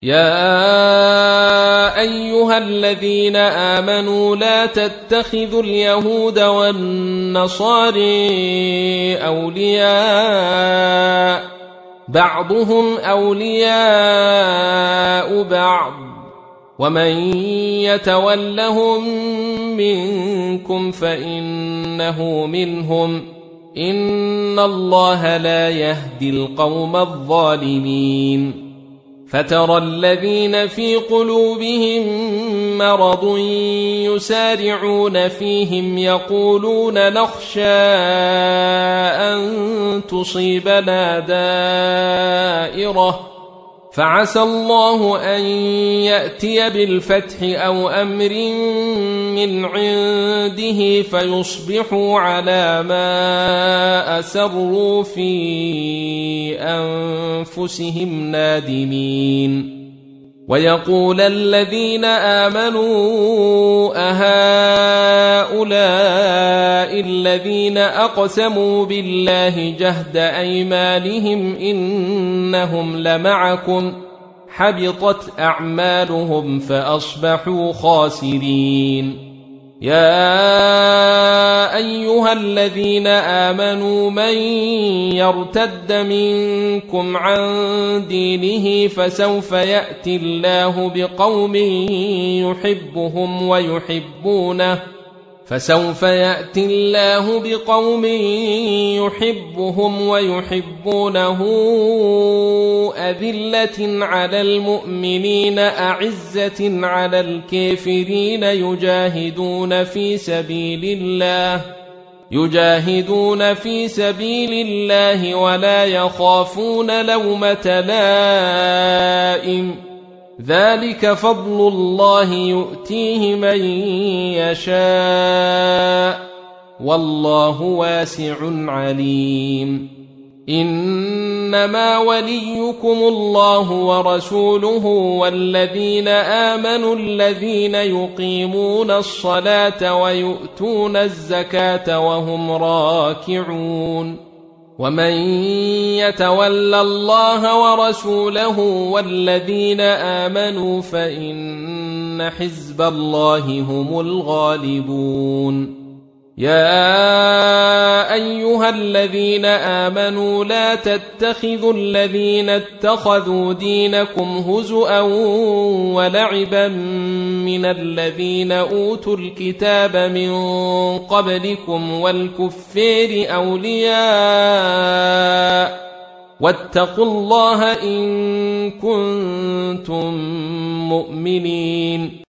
يا أيها الذين آمنوا لا تتخذوا اليهود والنصارى أولياء بعضهم أولياء بعض ومن يتولهم منكم فإنه منهم إن الله لا يهدي القوم الظالمين فترى الذين في قلوبهم مرض يسارعون فيهم يقولون نخشى أن تصيبنا دائرة فعسى الله أن يأتي بالفتح أو أمر من عنده فيصبحوا على ما أسروا في أنفسهم نادمين ويقول الذين آمنوا أهؤلاء الذين أقسموا بالله جهد أيمانهم إنهم لمعكم حبطت أعمالهم فأصبحوا خاسرين يا أيها الذين آمنوا من يرتد منكم عن دينه فسوف يأتي الله بقوم يحبهم ويحبونه أذلة على المؤمنين أعزة على الكافرين يجاهدون في سبيل الله ولا يخافون لومة لائم ذلك فضل الله يؤتيه من يشاء والله واسع عليم إنما وليكم الله ورسوله والذين آمنوا الذين يقيمون الصلاة ويؤتون الزكاة وهم راكعون ومن يتول الله ورسوله والذين آمنوا فإن حزب الله هم الغالبون يا أيها الذين آمنوا لا تتخذوا الذين اتخذوا دينكم هزؤا ولعبا من الذين أوتوا الكتاب من قبلكم والكفار أولياء واتقوا الله إن كنتم مؤمنين